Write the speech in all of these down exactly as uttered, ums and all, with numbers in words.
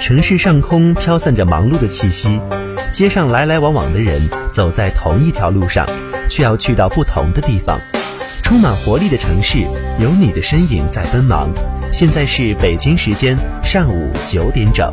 城市上空飘散着忙碌的气息，街上来来往往的人走在同一条路上，却要去到不同的地方。充满活力的城市，有你的身影在奔忙。现在是北京时间上午九点整。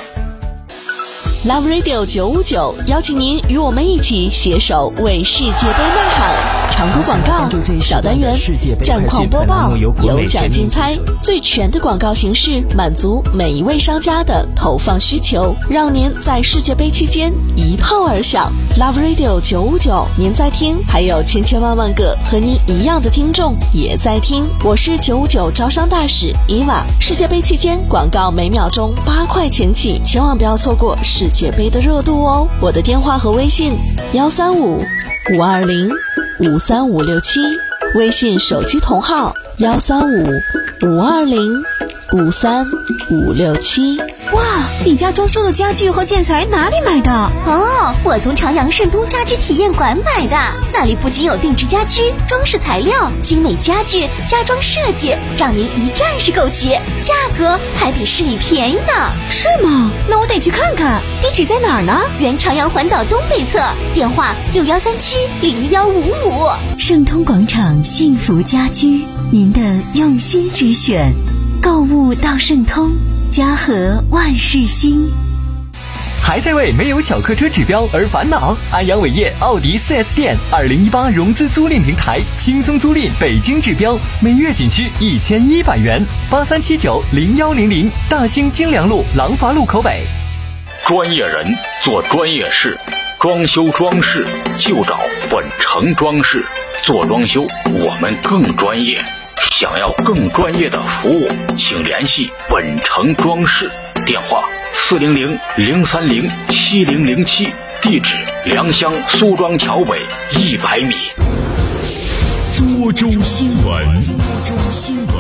Love Radio 九五九邀请您与我们一起携手为世界杯呐喊。长播广告、小单元、战况播报、有奖竞猜，最全的广告形式，满足每一位商家的投放需求，让您在世界杯期间一炮而响。Love Radio 九五九，您在听，还有千千万万个和您一样的听众也在听。我是九五九招商大使伊娃。世界杯期间广告每秒钟八块钱起，千万不要错过世界杯的热度哦。我的电话和微信幺三五五二零五三五六七，微信手机同号幺三五五二零五三五六七。 哇，你家装修的家具和建材哪里买的？ 哦，我从长阳盛东家居体验馆买的，那里不仅有定制家居、装饰材料、精美家具、家装设计，让您一站式购齐，价格还比市里便宜呢。 是吗？那我得去看看。地址在哪儿呢？ 原长阳环岛东北侧，电话六幺三七零幺五五。 盛通广场幸福家居，您的用心之选，购物到盛通，家和万事兴。 还在为没有小客车指标而烦恼？安阳伟业奥迪 四 S 店二零一八融资租赁平台，轻松租赁北京指标，每月仅需一千一百元。八三七九零幺零零，大兴金良路廊坊路口北。 专业人做专业事，装修装饰就找本城装饰。做装修我们更专业，想要更专业的服务，请联系本城装饰，电话四零零零三零七零零七，地址良乡苏庄桥北一百米。 涿州新闻，涿州新闻。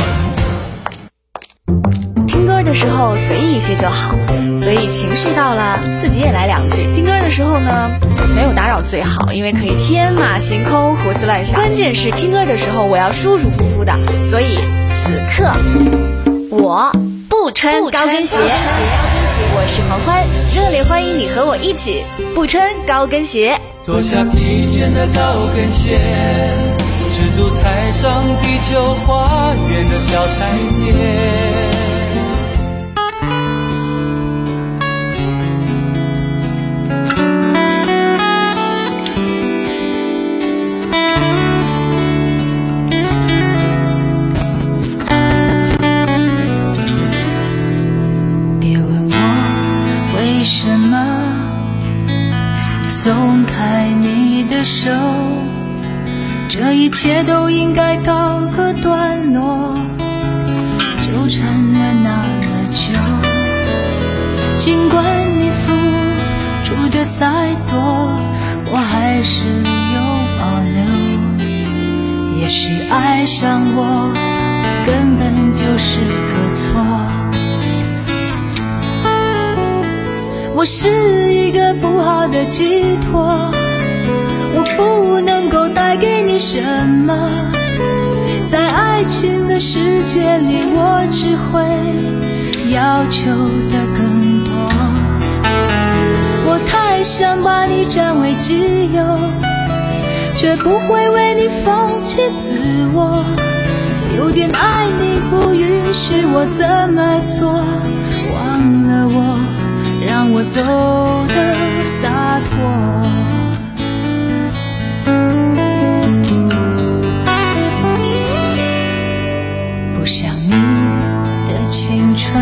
听歌的时候随意一些就好，所以情绪到了，自己也来两句。听歌的时候呢，没有打扰最好，因为可以天马行空、胡思乱想。关键是听歌的时候，我要舒舒服服的，所以此刻我不穿高跟鞋。我是黄欢，热烈欢迎你和我一起不穿高跟鞋。 脱下披肩的高跟鞋，赤足踩上地球花园的小台阶。 松开你的手，这一切都应该告个段落。纠缠了那么久，尽管你付出的再多，我还是有保留。也许爱上我根本就是个错。我是一个不好的寄托，我不能够带给你什么，在爱情的世界里，我只会要求的更多。我太想把你占为己有，却不会为你放弃自我。有点爱你不允许我这么做，忘了我，让我走得洒脱。不想你的青春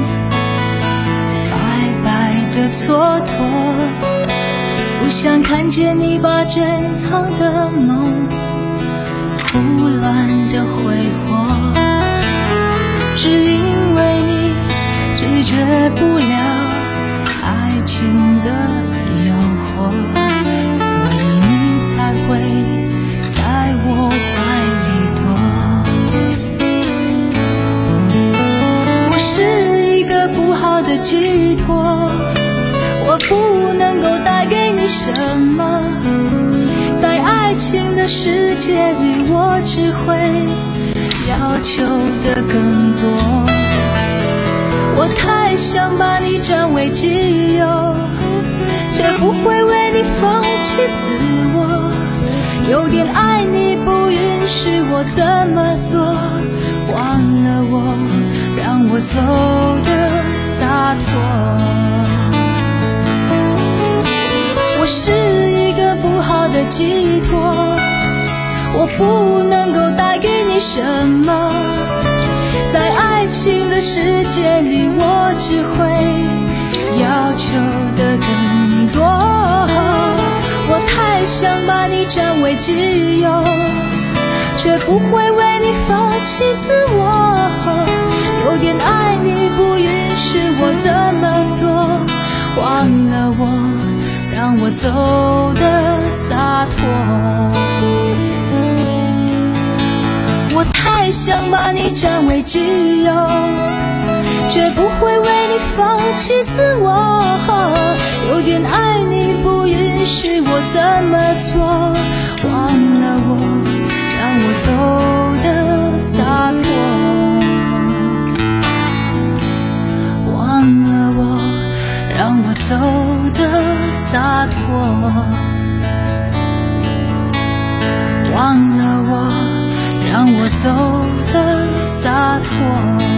白白的蹉跎，不想看见你把珍藏的梦胡乱的挥霍，只因为你拒绝不了爱情的诱惑，所以你才会在我怀里躲。我是一个不好的寄托，我不能够带给你什么，在爱情的世界里，我只会要求的更多。 我太想把你占为己有，却不会为你放弃自我。有点爱你不允许我这么做，忘了我，让我走得洒脱。我是一个不好的寄托，我不能够带给你什么，在爱情的世界里，我只会要求的更多。我太想把你占为己有，却不会为你放弃自我。有点爱你不允许我这么做，忘了我，让我走得洒脱。我太想把你占为己有，却不会为你放弃自我。有点爱你不允许我这么做，忘了我，让我走得洒脱。忘了我，让我走得洒脱。忘了我，让我走得洒脱。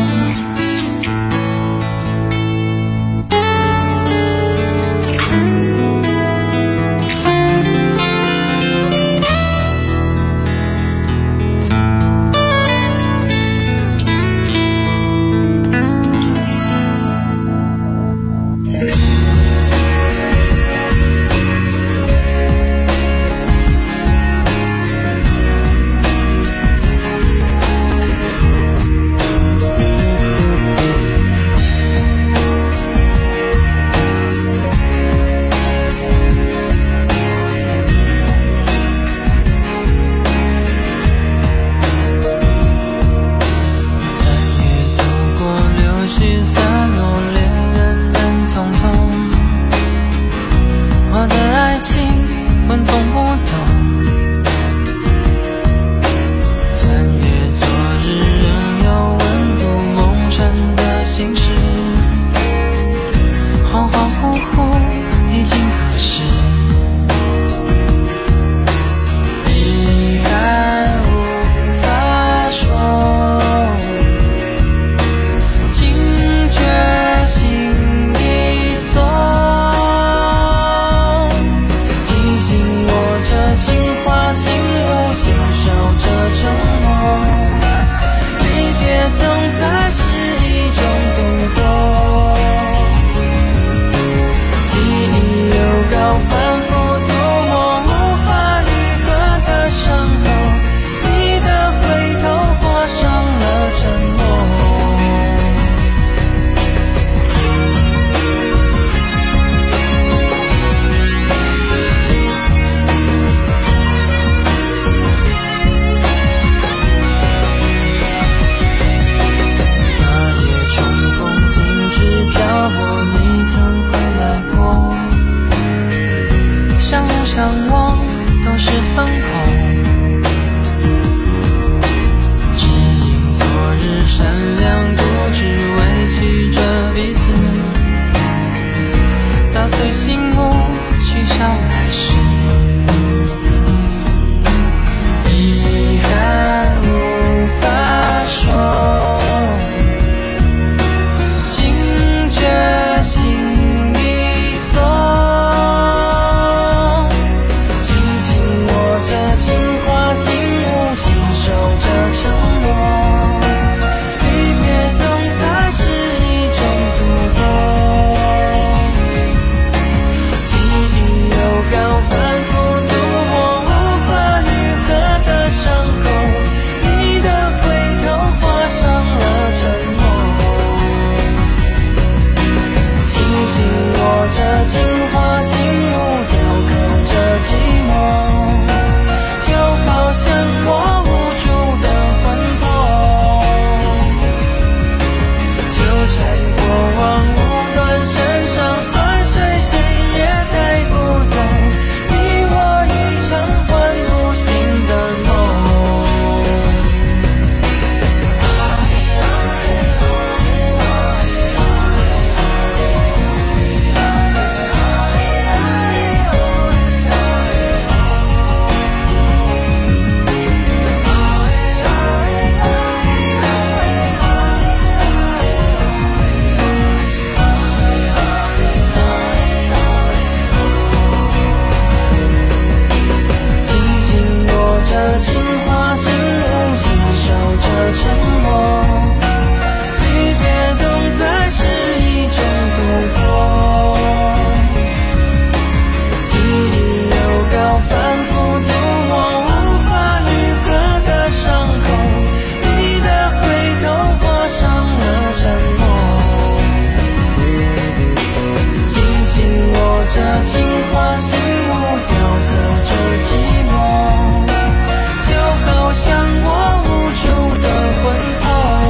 把情话心无雕刻着寂寞，就好像我无助的魂魄，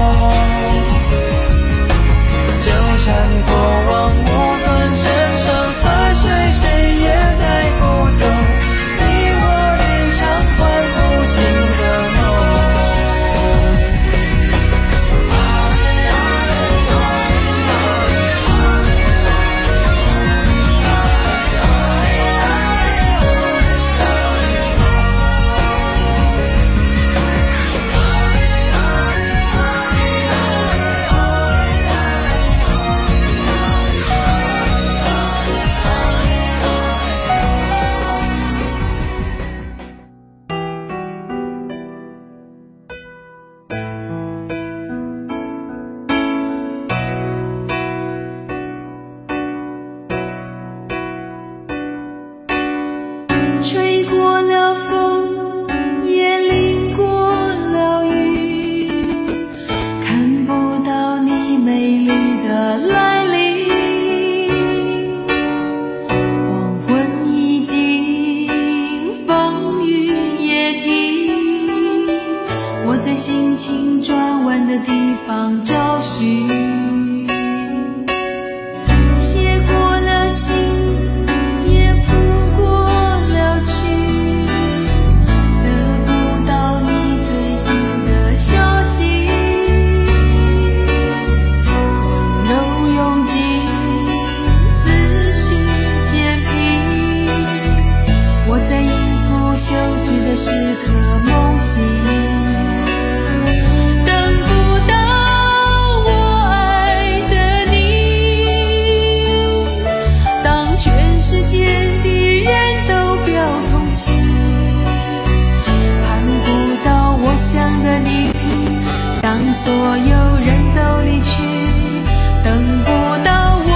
就像过往无端身上洒水，谁也带不走你我一场换不醒的梦。 吹过了风，也淋过了雨，看不到你美丽的来临。黄昏已经，风雨也停，我在心情转弯的地方找寻，写过了信，也谱过了曲，得不到你最近的消息，温柔涌进思绪渐平，我在应付休止的时刻梦醒，等不到我爱的你，当全世界的人都表同情，盼不到我想的你，当所有人都离去，等不到我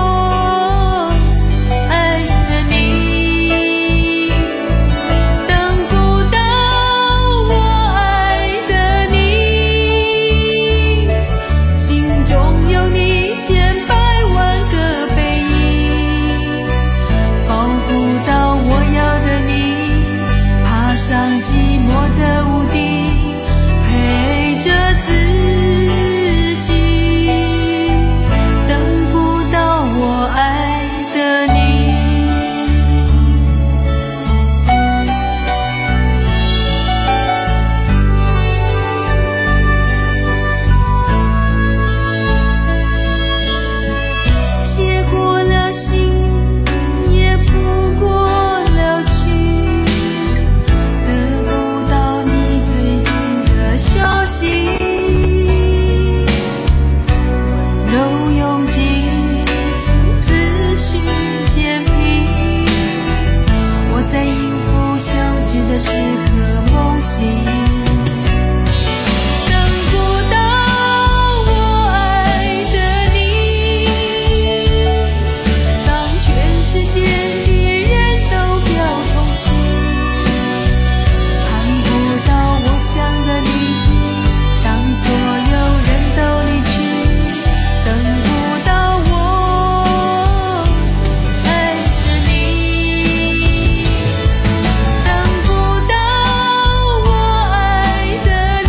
爱的你，等不到我爱的你，心中有你千百万个背影，保护到我要的你，爬上寂寞的屋顶，陪着自己，等不到我爱的你。写过了信，也谱过了曲，得不到你最近的消息，温柔涌进思绪渐平，我在应付休止的时刻梦醒，等不到我爱的你，当全世界的人都表同情，盼不到我想的你，当所有人都离去，等不到我爱的你，等不到我爱的你，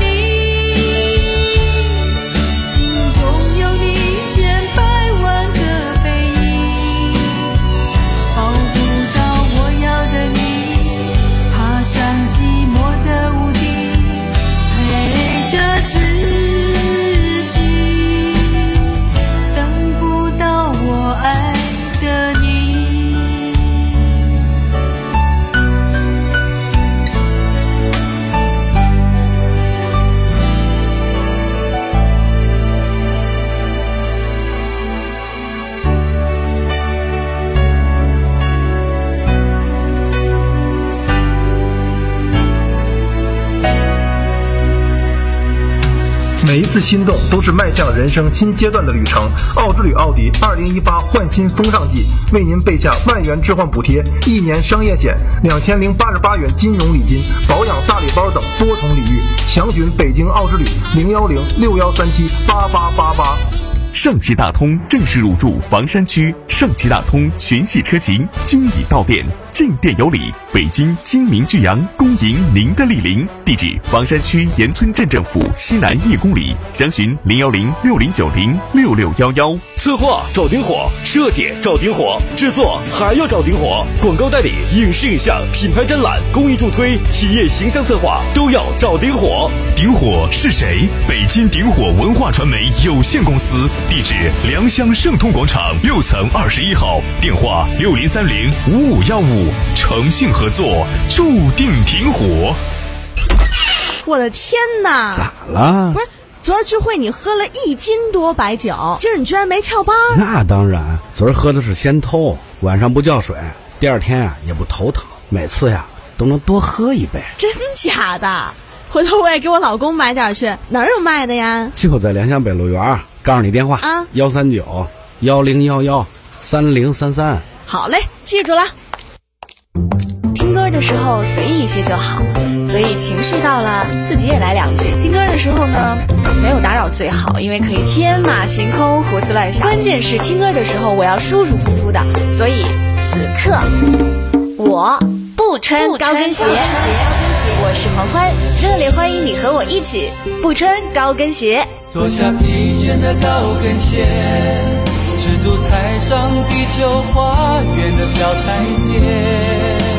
心中有你千百万个背影，保护到我要的你，爬上寂寞的屋顶，陪着自己，等不到我爱的你。 每一次心动都是迈向人生新阶段的旅程。奥之旅奥迪二零一八换新风尚季为您备下万元置换补贴、一年商业险、两千零八十八元金融礼金、保养大礼包等多重礼遇。详询北京奥之旅零幺零六幺三七八八八八。 上汽大通正式入驻房山区，上汽大通全系车型均已到店，进店有礼。北京金明巨阳恭迎您的莅临，地址房山区岩村镇政府西南一公里，详询零幺零六零九零六六幺幺。 策划找顶火，设计找顶火，制作还要找顶火，广告代理、影视影像、品牌展览、公益助推、企业形象策划都要找顶火。 顶火是谁？北京顶火文化传媒有限公司，地址良乡盛通广场六层二十一号，电话六零三零五五幺五，诚信合作，注定挺火。 我的天哪！ 咋了？ 不是，昨儿聚会你喝了一斤多白酒，今儿你居然没翘班？ 那当然，昨儿喝的是仙偷，晚上不叫水，第二天呀、啊、也不头疼，每次呀都能多喝一杯。 真假的？回头我也给我老公买点去，哪儿有卖的呀？ 就在良乡北路园，告诉你电话啊，幺三九幺零幺幺三零三三。 好嘞，记住了。 听歌的时候随意一些就好，所以情绪到了自己也来两句。听歌的时候呢，没有打扰最好，因为可以天马行空胡思乱想。关键是听歌的时候我要舒舒服服的，所以此刻我不穿高跟鞋。我是黄欢，热烈欢迎你和我一起不穿高跟鞋。 脱下疲倦的高跟鞋，赤足踩上地球花园的小台阶。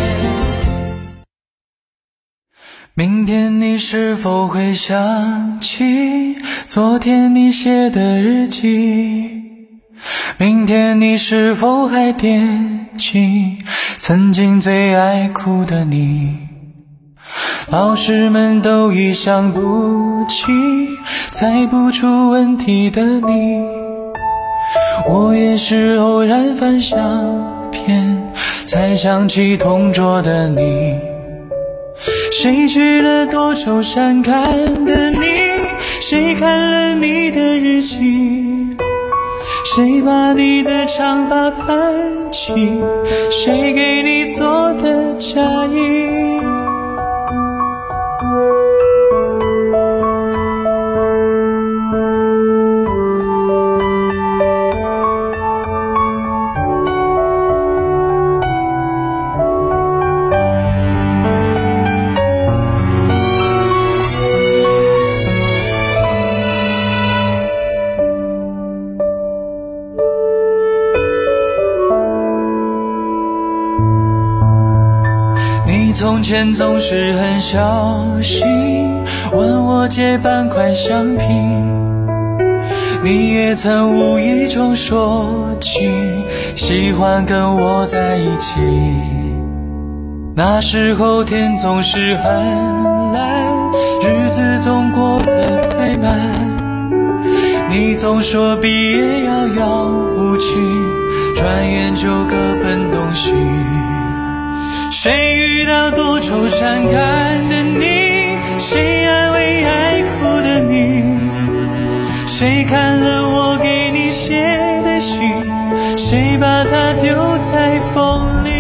明天你是否会想起昨天你写的日记？明天你是否还惦记曾经最爱哭的你？老师们都已想不起猜不出问题的你，我也是偶然翻相片才想起同桌的你。谁去了多愁善感的你？谁看了你的日记？谁把你的长发盘起？谁给你做的嫁衣？从前总是很小心问我借半块橡皮，你也曾无意中说起喜欢跟我在一起。那时候天总是很蓝，日子总过得太慢，你总说毕业遥遥无期，转眼就各奔东西。谁遇到多愁善感的你？谁安慰爱哭的你？谁看了我给你写的信？谁把它丢在风里？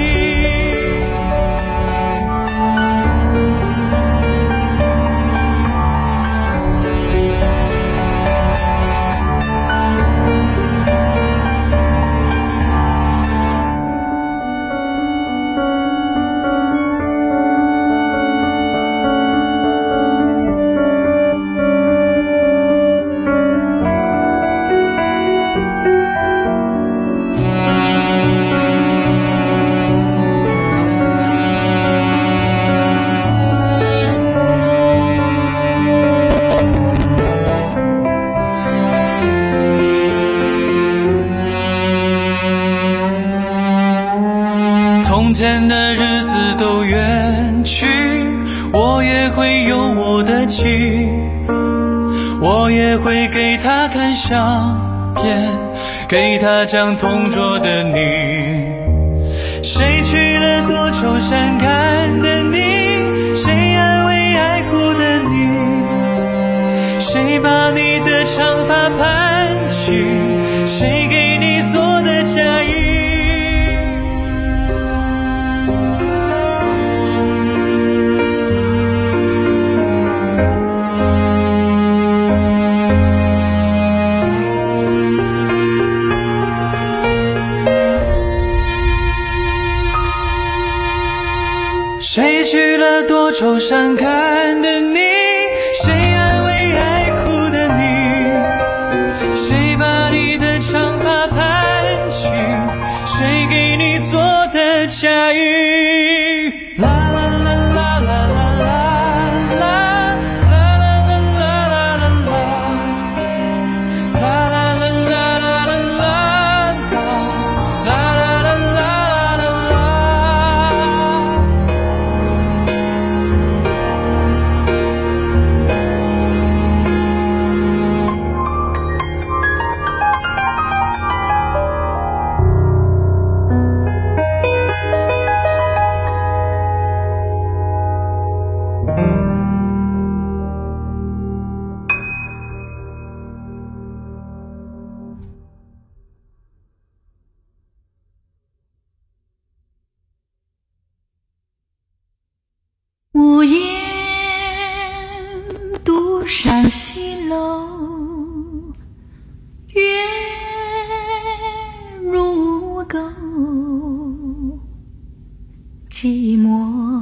从前的日子都远去，我也会有我的情，我也会给他看相片，给他讲同桌的你。谁去了多愁善感的你？谁安慰爱哭的你？谁把你的长发盘起？谁给你做的嫁衣？ 去了多愁善感的你，谁安慰爱哭的你，谁把你的长发盘起，谁给你做的嫁衣，啦啦啦啦啦啦啦啦啦啦啦啦啦啦啦啦啦啦屋檐独上西楼，月如钩，寂寞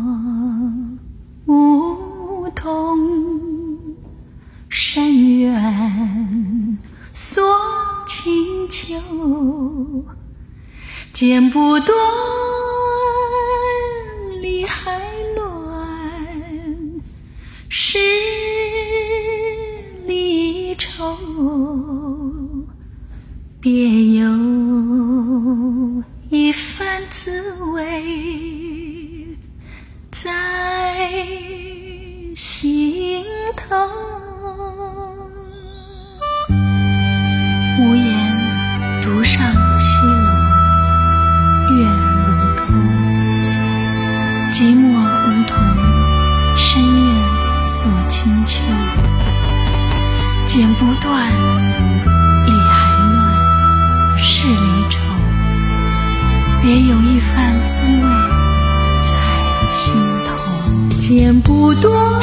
梧桐深远锁清秋，剪不断理还是离愁，别有一番滋味在心头。屋檐独上西楼，月如钩，寂寞梧桐深院锁清秋，剪不断理还乱是离愁，别有一番滋味在心头，剪不断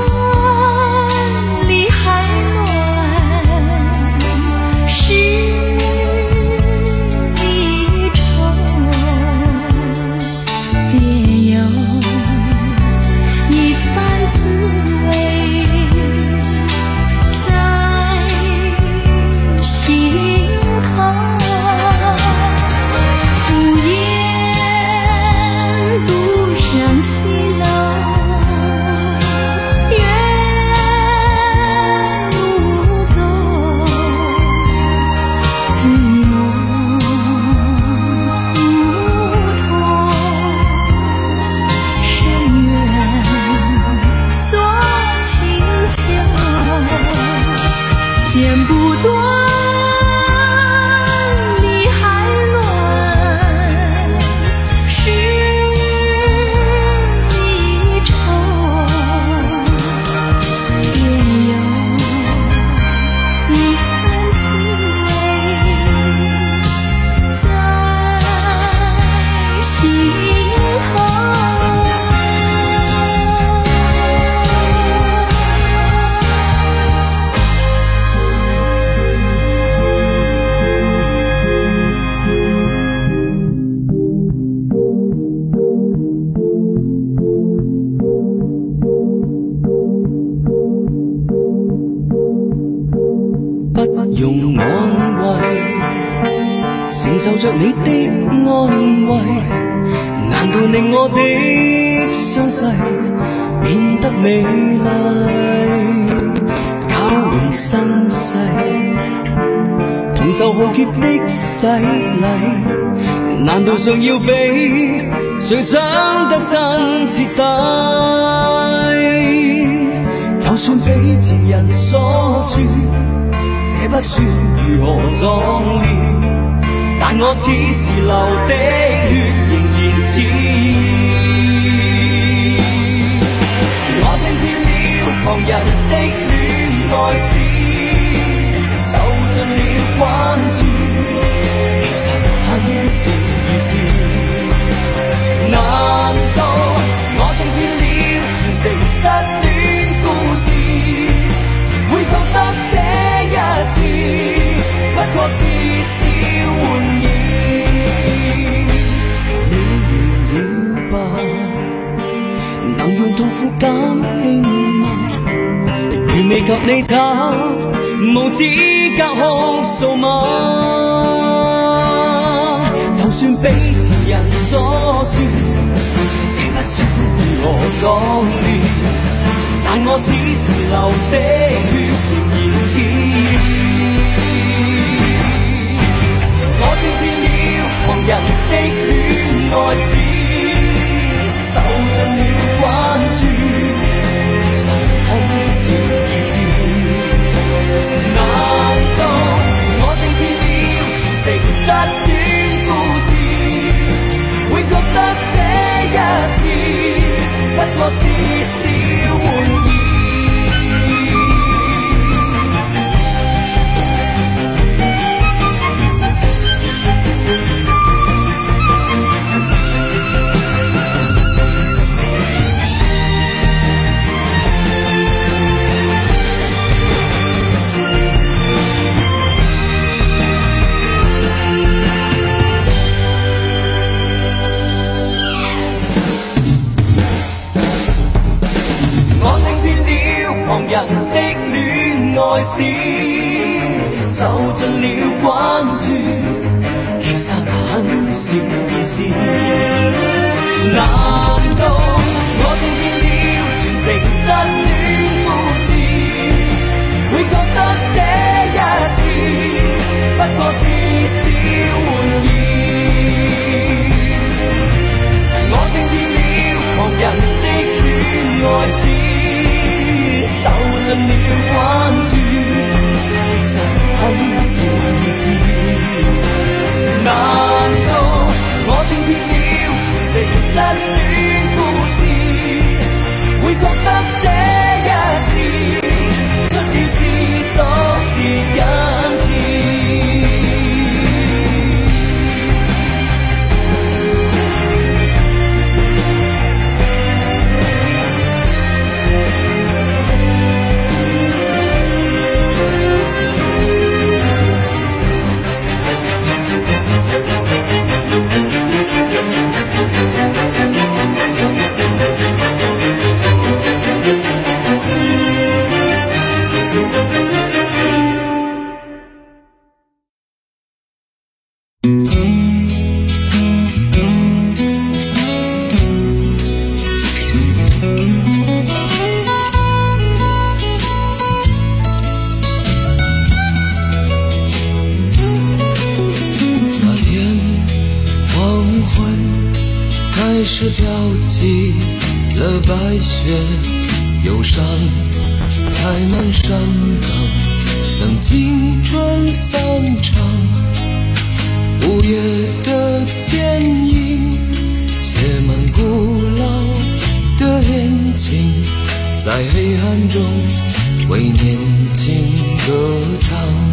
理还乱是离愁，别有一番滋味在心头。屋檐独上西楼，月如钩，寂寞梧桐深远锁清秋，剪不断理还乱是离愁，别有一番滋味在心头。 不用安慰，承受着你的安慰，難道令我的傷勢變得美麗？交換身世，同受浩劫的洗禮，難道想要比誰想得真徹底？就算比前人所說這不算如何壯烈，但我此時流的血仍然熾熱。我聽遍了旁人的戀愛史，受盡了關注，其實很是意思。難道我聽遍了全城失戀故事，會覺得這一次不過是小玩意？你完了吧， 給你找，無資格控訴嗎？就算被情人所說，這不算如何壯烈，但我只是流的血仍然熾熱。我聽遍了旁人的戀愛史，受盡了關注，其實很少意思。難道我聽遍了全城失戀故事，會覺得這一次不過是小玩意？旁人的戀愛史，受盡了關注，其實很少意思。難道我聽遍了全城失戀故事，會覺得這一次不過是小玩意？我聽遍了旁人的戀愛史，受盡了關注，其實很少意思。難道我聽遍了全城失戀故事，會覺得這一次出現是多是僅次？ 是飘起了白雪，忧伤开满山岗，等青春散场。午夜的电影写满古老的恋情，在黑暗中为年轻歌唱。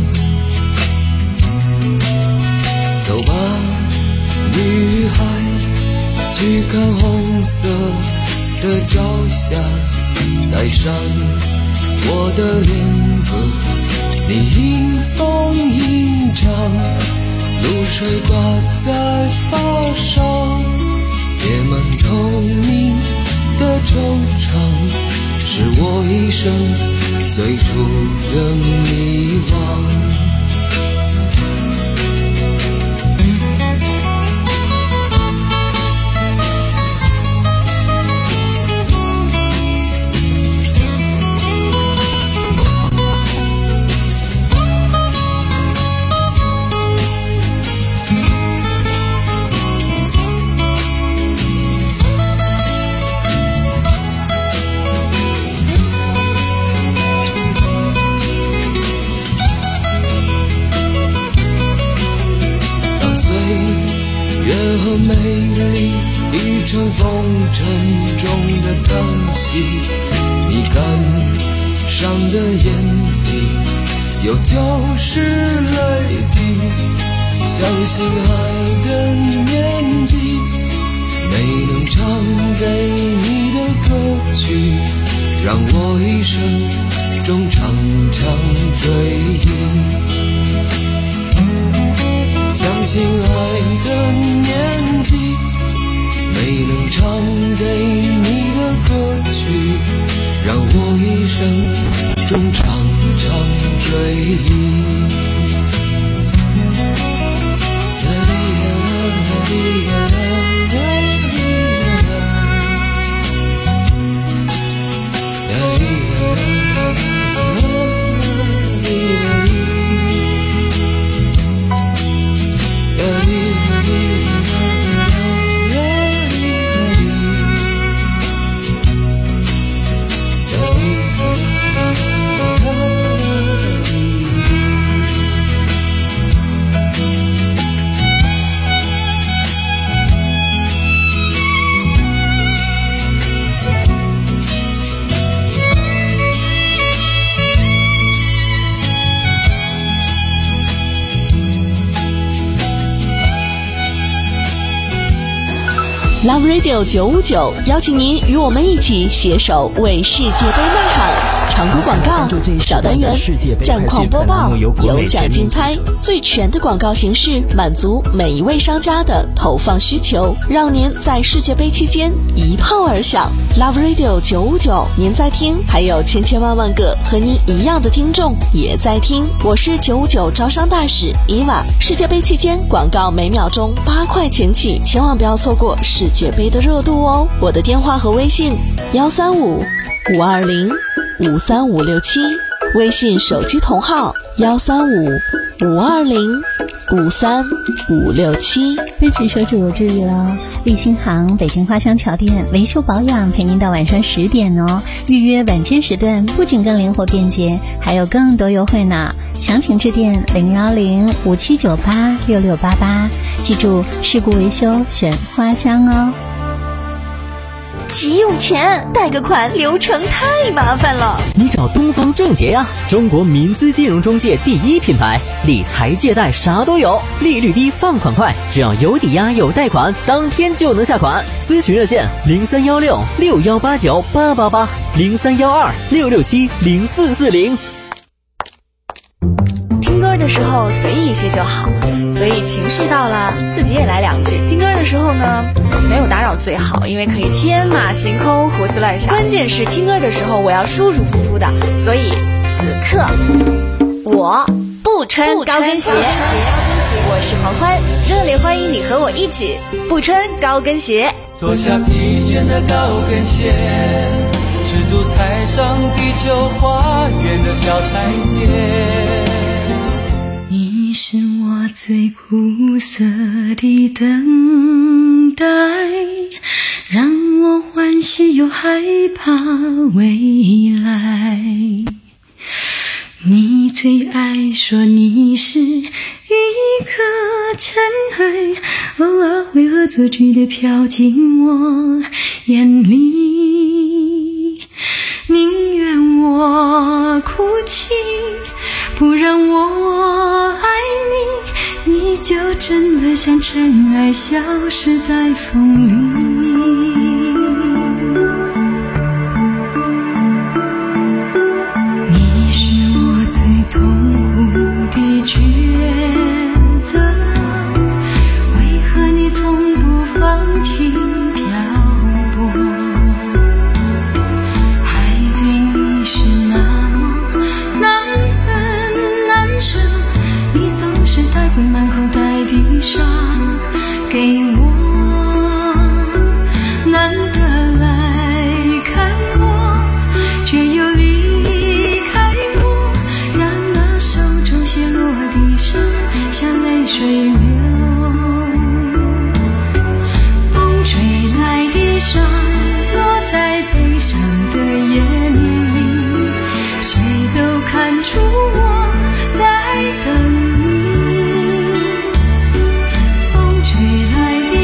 走吧，女孩，去看红色的朝霞，带上我的恋歌，你迎风吟唱，露水挂在发梢，结满透明的惆怅，是我一生最初的迷惘。和美丽一场风尘中的叹息，你感伤的眼底有旧时泪滴，相信爱的年纪没能唱给你的歌曲，让我一生中常常追忆。相信爱的年纪没能唱给你的歌曲，让我一生中常常追忆。 Love Radio 九五九邀请您与我们一起携手为世界杯呐喊。常规广告、小单元、战况播报、有奖竞猜，最全的广告形式，满足每一位商家的投放需求，让您在世界杯期间一炮而响。Love Radio 九五九，您在听，还有千千万万个和您一样的听众也在听。我是九五九招商大使伊娃。世界杯期间广告每秒钟八块钱起，千万不要错过世界杯的热度哦。我的电话和微信幺三五五二零五三五六七，微信手机同号幺三五五二零五三五六七。 日指手指有治愈了，立新行北京花香桥店维修保养陪您到晚上十点哦。预约晚间时段不仅更灵活便捷，还有更多优惠呢。详情致电零幺零五七九八六六八八，记住事故维修选花香哦。 急用钱，贷个款流程太麻烦了。 你找东方正捷呀，中国民资金融中介第一品牌，理财借贷啥都有，利率低，放款快，只要有抵押有贷款，当天就能下款。咨询热线零三幺六六幺八九八八八，零三幺二六六七零四四零。 听歌的时候随意一些就好，所以情绪到了自己也来两句。听歌的时候呢，没有打扰最好，因为可以天马行空胡思乱想。关键是听歌的时候我要舒舒服服的，所以此刻我不穿高跟鞋。我是黄欢，热烈欢迎你和我一起不穿高跟鞋。 脱下疲倦的高跟鞋，赤足踩上地球花园的小台阶。 你是我最苦涩的等待，让我欢喜又害怕未来。你最爱说你是一颗尘埃，偶尔会恶作剧地飘进我眼里。宁愿我哭泣，不让我爱你，你就真的像尘埃消失在风里。你是我最痛苦的抉择，为何你从不放弃漂泊？爱对你是那么难分难舍，你总是带回满口袋的伤给我，难得来看我，却又离开我，让那手中写落的诗像泪水流。风吹来的沙落在悲伤的眼里，谁都看出我在等你。风吹来的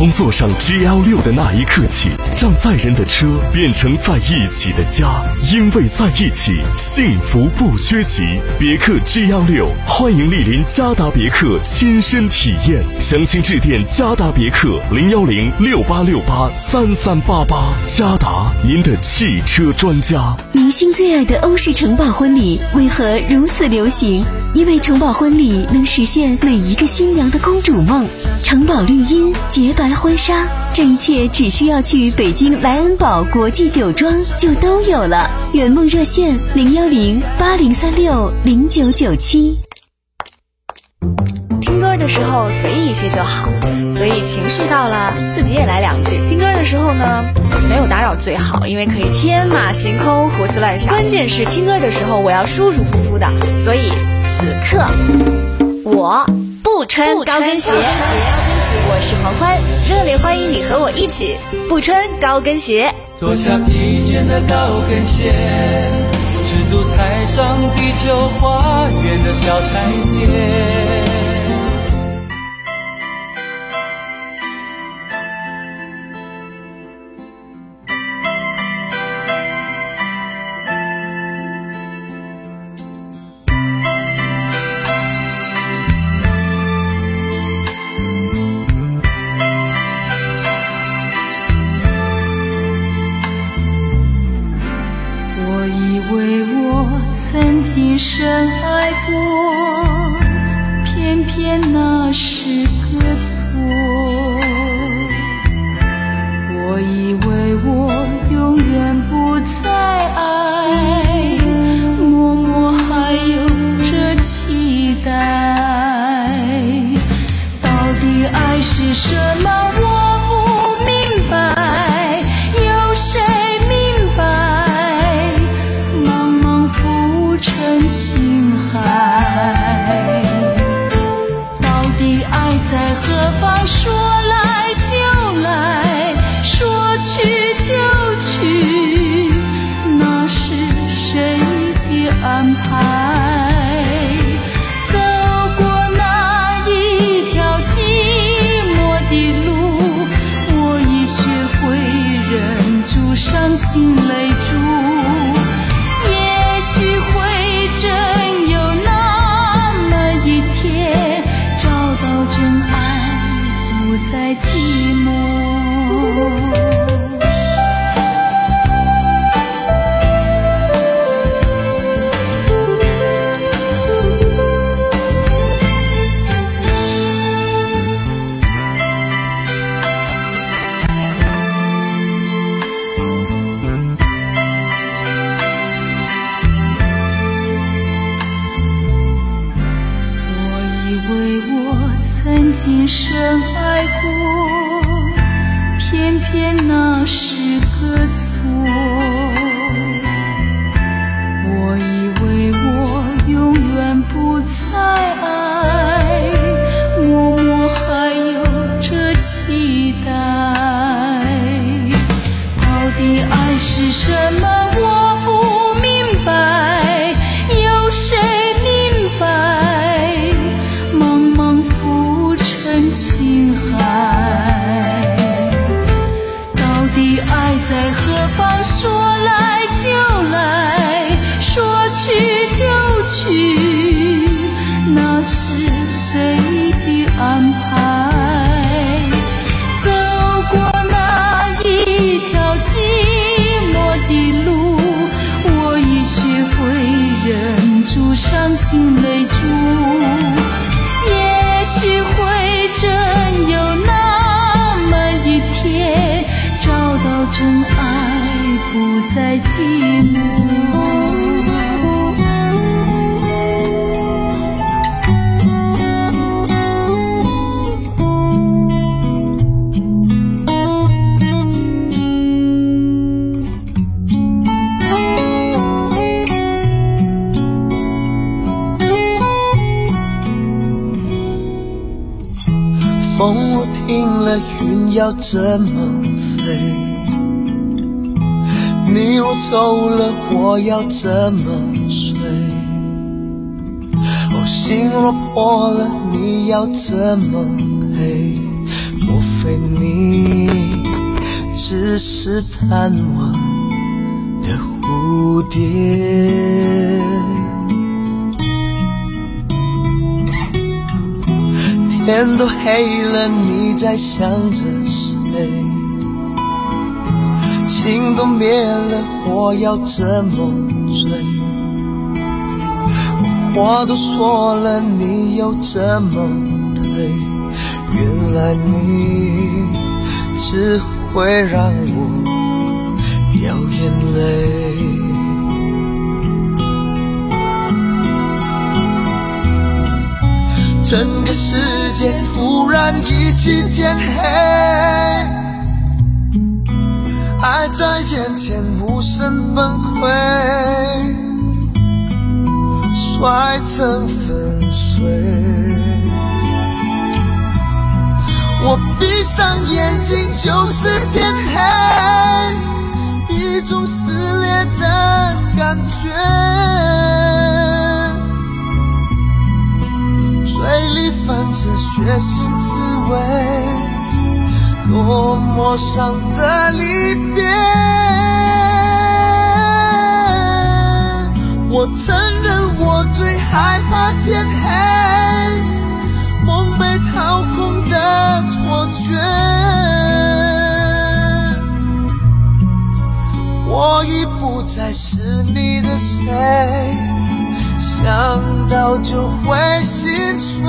从坐上 G L 六 的那一刻起，让载人的车变成在一起的家，因为在一起，幸福不缺席。别克 G L 六，欢迎莅临嘉达别克亲身体验，详情致电嘉达别克零幺零六八六八三三八八。嘉达，您的汽车专家。 明星最爱的欧式城堡婚礼为何如此流行？因为城堡婚礼能实现每一个新娘的公主梦。城堡绿茵，洁白婚纱，这一切只需要去北京莱恩堡国际酒庄就都有了。圆梦热线零幺零八零三六零九九七。 听歌的时候随意一些就好，所以情绪到了自己也来两句。听歌的时候呢，没有打扰最好，因为可以天马行空胡思乱想。关键是听歌的时候我要舒舒服服的，所以此刻我不穿高跟鞋。我是黄欢，热烈欢迎你和我一起不穿高跟鞋。 脱下疲倦的高跟鞋，赤足踩上地球花园的小台阶。 曾经深爱过，偏偏那是个错。我以为我永远不再爱，默默还有着期待。到底爱是什么？我不明白，有谁明白？情海，到底爱在何方？说来就来，说去就去，那是谁的安排？走过那一条寂寞的路，我已学会忍住伤心泪珠，也许会真有那么一天，找到真爱，不再寂寞。曾经深爱过，偏偏那是个错。我以为我永远不再爱，默默还有着期待。到底爱是什么？我不明白，有谁明白？茫茫浮沉情海，到底爱在何方？说来就来，说去就去，那是谁的安排？走过那一条寂寞的路，我已学会忍住伤心泪珠，也许会真有那么一天，找到真爱，不再寂寞。 风我停了，云要怎么飞？你若走了，我要怎么睡？哦，心若破了，你要怎么赔？莫非你只是贪玩的蝴蝶。天都黑了，你在想着谁？情都灭了，我要怎么追？话都说了，你又怎么退？原来你只会让我掉眼泪。整个世界突然一起天黑，爱在眼前无声崩溃，摔成粉碎。我闭上眼睛就是天黑，一种撕裂的感觉，嘴里泛着血腥滋味，多么伤的离别。我承认我最害怕天黑，梦被掏空的错觉。我已不再是你的谁，想到就会心碎。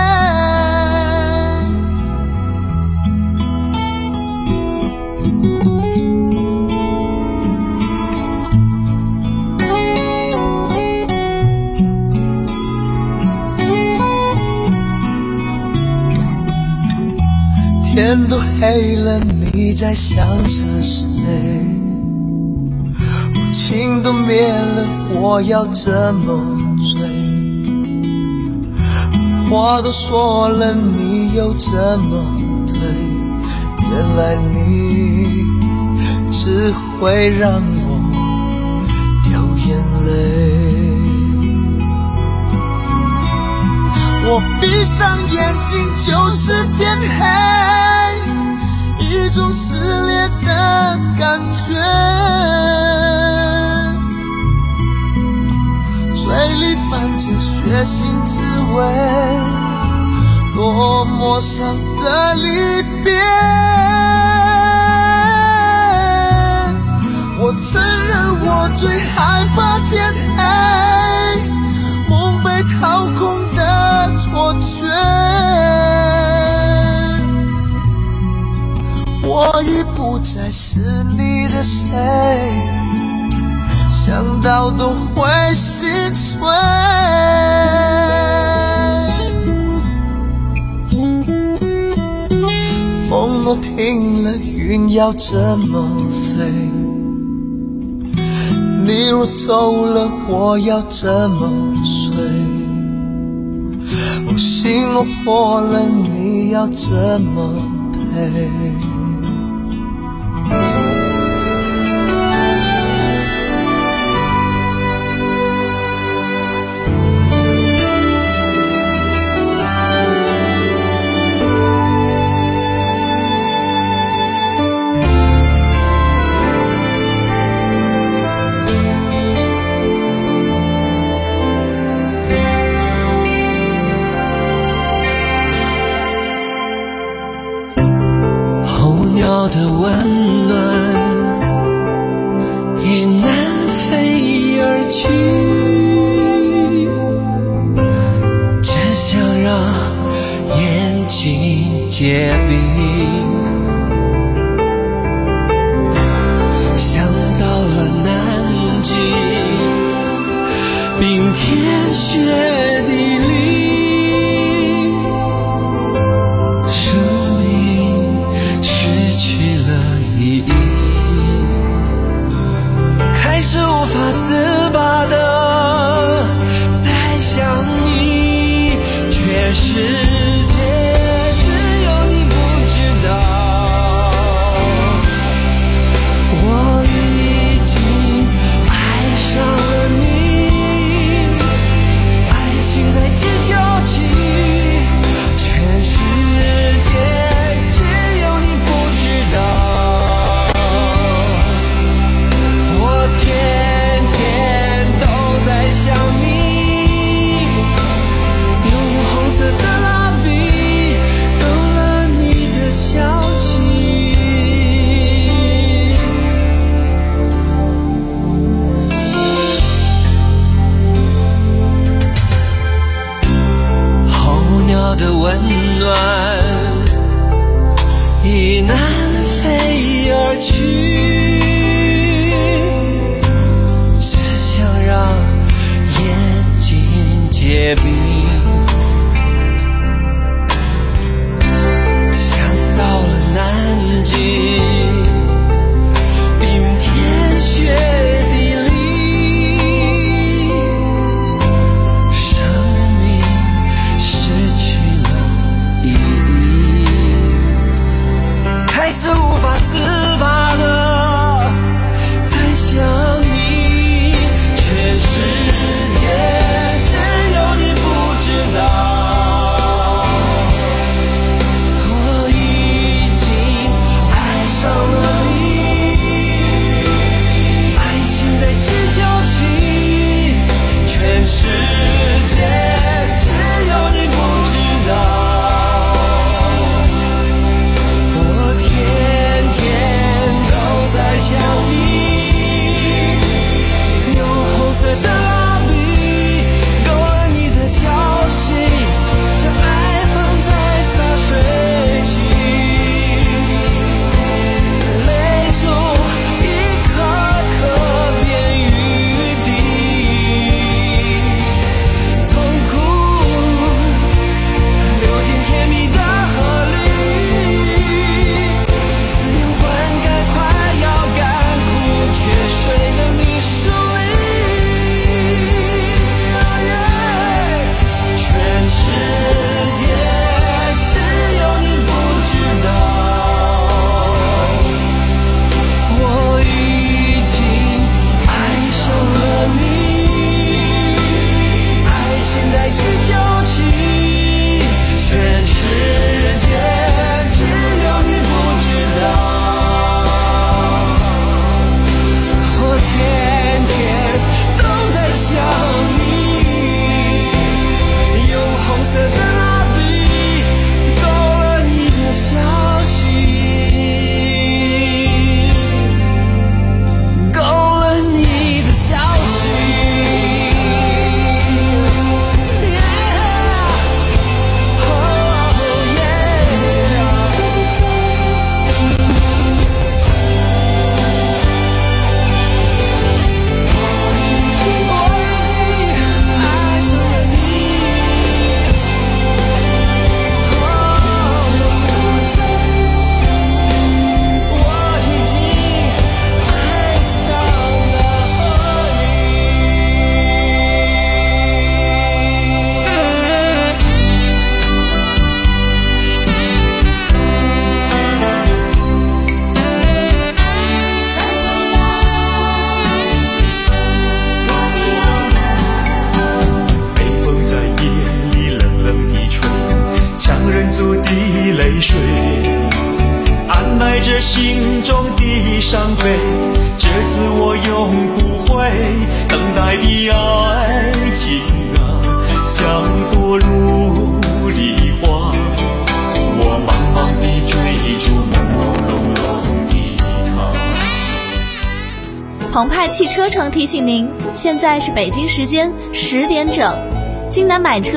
天都黑了，你在想着谁？我情都灭了，我要怎么追？话都说了，你又怎么退？原来你只会让我掉眼泪。我闭上眼睛就是天黑，一种撕裂的感觉，嘴里泛着血腥滋味，多么伤的离别。我承认我最害怕天黑，梦被掏空的错觉。我已不再是你的谁，想到都会心碎。风若停了，云要怎么飞？你若走了，我要怎么睡？我心若破了，你要怎么赔？ 的温暖也难飞而去，只想让眼睛结冰。想到了南极，冰天雪地里，开始无法自拔的在想你，全世界只有你不知道。 温暖，已南飞而去，只想让眼睛结冰。想到了南极，冰天雪地里，生命失去了意义，开始无法自拔的在想你，全世界只有你不知道。 着心中的伤悲，这次我永不会等待的爱情啊，像朵如梨花，我茫茫地追逐朦朦胧胧的她。 澎湃汽车城提醒您，现在是北京时间十点整，京南买车